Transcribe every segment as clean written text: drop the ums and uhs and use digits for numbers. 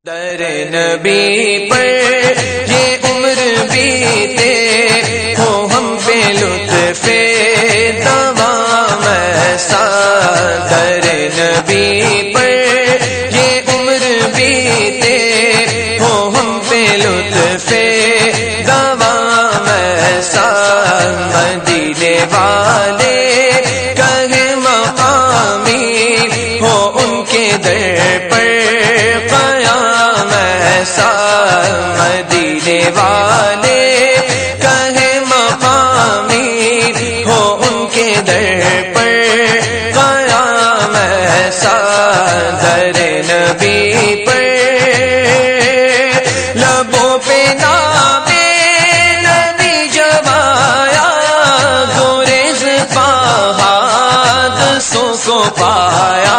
در نبی پر یہ عمر بیتے ہو ہم پہ لطف دوام ایسا، در نبی پر یہ عمر بیتے ہو ہم پہ لطف دوام ایسا، مدینے والے کہے مقامی ہو ان کے در پر مدینے والے کہے مقامی ہو ان کے در پر قیام ایسا، در نبی پر لبوں پہ نام نبی جب آیا، گریز حادثوں کو پایا،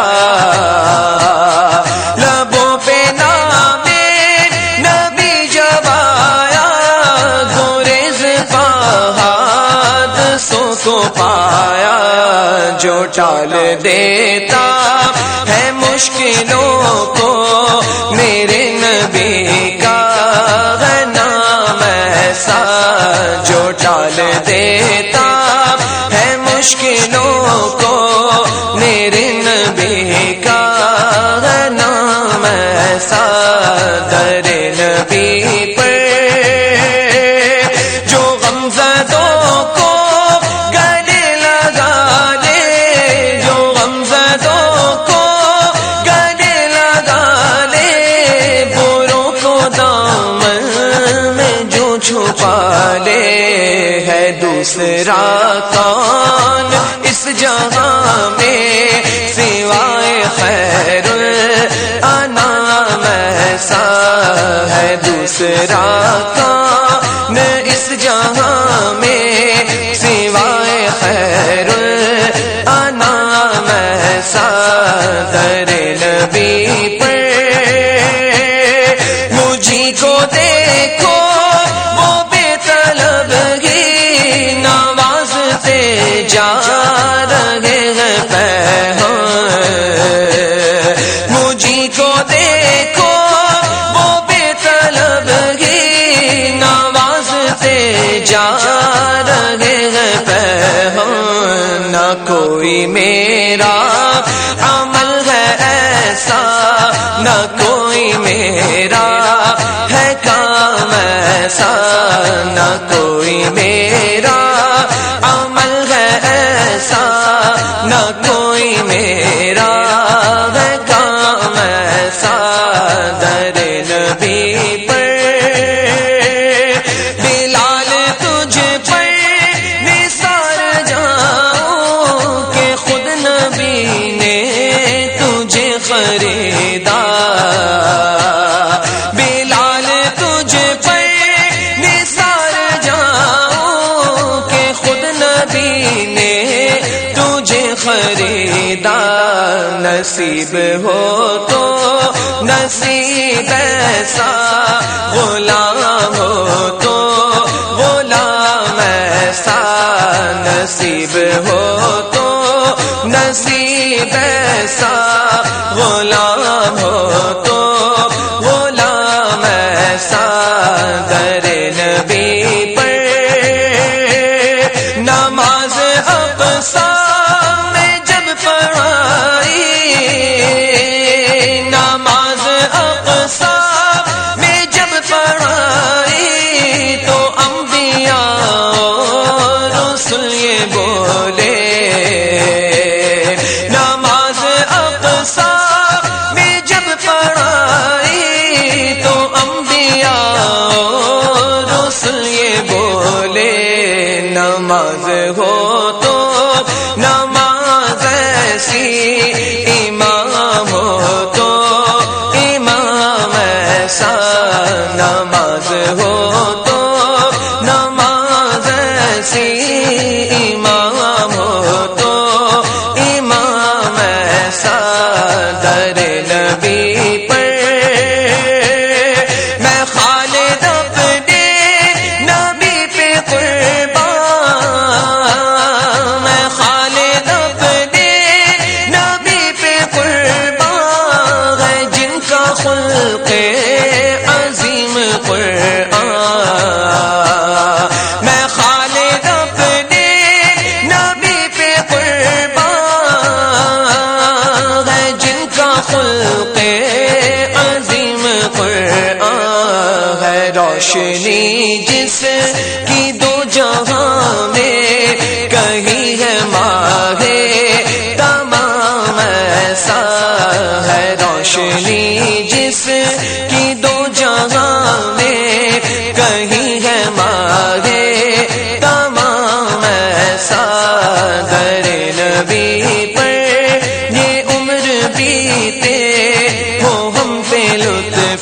کو پایا، جو ٹال دیتا ہے مشکلوں کو، میرے نبی کا ہے نام ایسا، جو ٹال دیتا ہے مشکلوں کو، میرے نبی کا ہے نام ایسا، در نبی پر جو غمزدوں کو چھپا لے، ہے دوسرا کون اس جہاں میں سوائے خیر الانام ایسا، ہے دوسرا کون اس جہاں میں سوائے خیر الانام ایسا، در نبی پر مجھی کو دیکھو جا رہے ہیں پیغام، مجھی کو دیکھو وہ بے طلب ہی نوازتے جا رہے ہیں پیغام، نہ کوئی میرا عمل ہے ایسا، نہ کوئی میرا ہے کام ایسا، نہ کوئی میرا نہ کوئی میرا ہے کام ایسا، در نبی پر بلال تجھ پر نثار جاؤں کہ خود نبی نے تجھے خریدا، بلال تجھ پر نثار جاؤں کہ خود نبی نے خریدا، نصیب ہو تو نصیب ایسا، غلام ہو تو غلام ایسا، نصیب ہو تو نصیب ایسا، غلام ہو تو غلام ایسا، در نبی پر نماز اقصی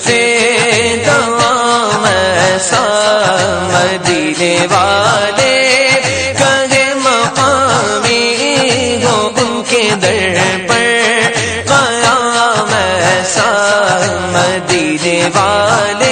سے دوام ایسا مدینے والے کہے مقامی ہو ان کے در پر قیام ایسا مدینے والے